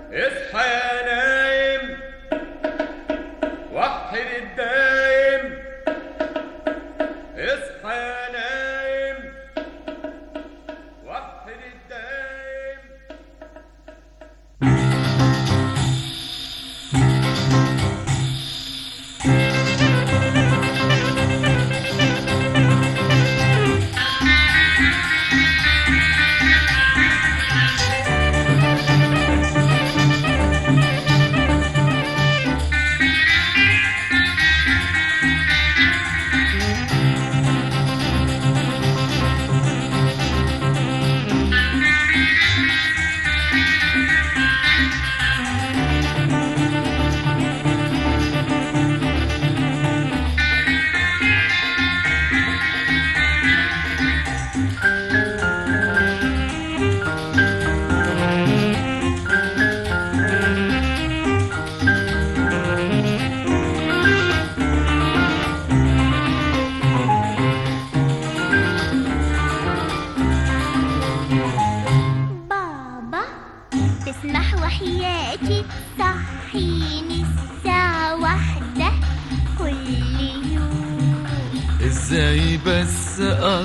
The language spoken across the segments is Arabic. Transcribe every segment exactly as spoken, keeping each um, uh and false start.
اصحى يا نايم، وحد الدايم. اصحى يا نايم، وحد الدايم. تسمح وحياتي تصحيني الساعة واحدة كل يوم؟ ازاي بس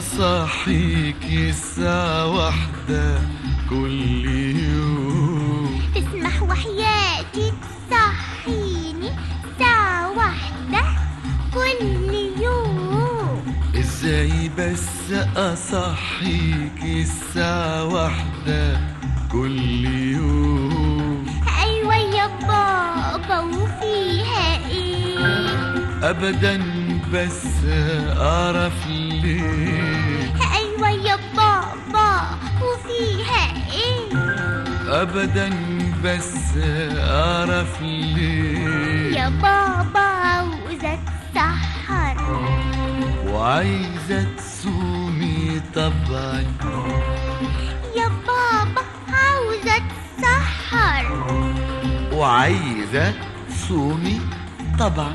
اصحيكي الساعة واحدة كل يوم؟ تسمح وحياتي تصحيني الساعة واحدة كل يوم؟ ازاي بس اصحيكي الساعة واحدة كل يوم؟ ايوه يا بابا وفيها ايه؟ ابدا بس اعرف ليه. ايوه يا بابا وفيها ايه؟ ابدا بس اعرف ليه. يا بابا عاوزة اتسحر وعايزة تصومي طبعا. يا بابا عاوزة اتسحر وعايزة تصومي طبعا.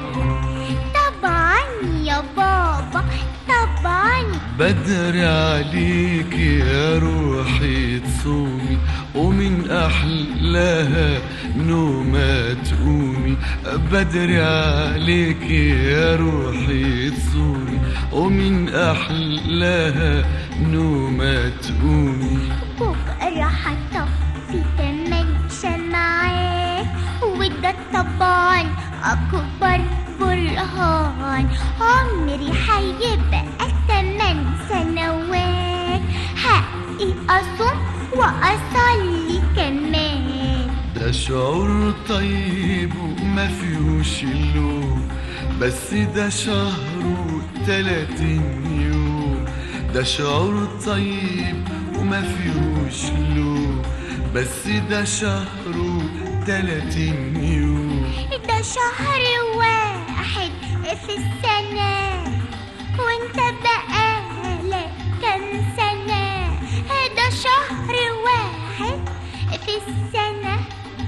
طبعا يا بابا طبعا. بدري عليك يا روحي تصومي، ومن أحلاها نومة تقومي. بدري عليك يا روحي تصومي، ومن أحلاها نومة تقومي. بكرة هطفي تمن شمعات، وده طبعا أكبر برهان. عمري هيبقى تمن سنوات، حقي أصوم وأصلي كمان. ده شعور طيب وما فيهوش اللوم، بس ده شهر وتلاتين يوم. ده شعور طيب وما فيهوش لوم، بس ده شهر وتلاتين يوم. ده شهر واحد في السنة، وانت بقالك كام سنة؟ ده شهر واحد في السنة،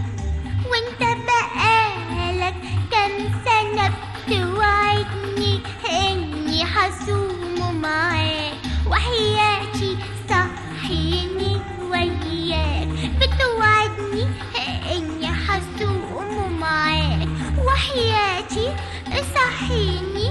وانت بقالك كام سنة؟ بتوعدني اني هصوم معاك، وحياتي صحيني وياك. بتوعدني اني هصوم معاك، وحياتي صحيني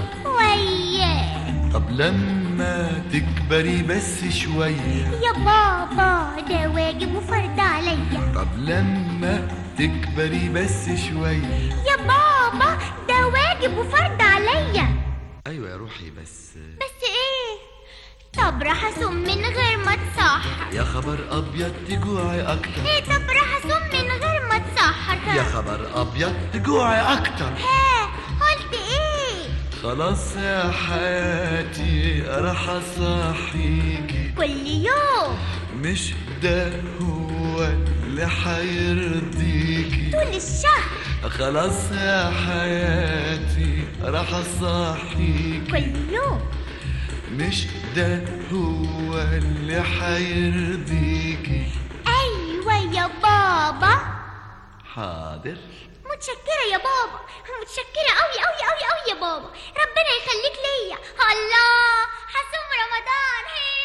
وياك. طب لما تكبري بس شوية يا بابا ده واجب وفرض عليا. طب لما تكبري بس شوية يا بابا ده واجب وفرض عليا. أيوة يا روحي بس بس ايه؟ طب راح اصوم من غير ما اتسحر. يا خبر أبيض تجوعي أكتر. ايه طب راح اصوم من غير ما اتسحر. يا خبر أبيض تجوعي أكتر. ها قلت ايه؟ خلاص يا حياتي راح أصحيكي كل يوم. مش ده هو اللي حيرضيكي طول الشهر. خلاص يا حياتي راح أصحيكي كل يوم. مش ده هو اللي حيرضيكي. ايوه يا بابا. حاضر. متشكرة يا بابا، متشكرة أوي أوي أوي أوي يا بابا. ربنا يخليك ليا. الله، هصوم رمضان. هي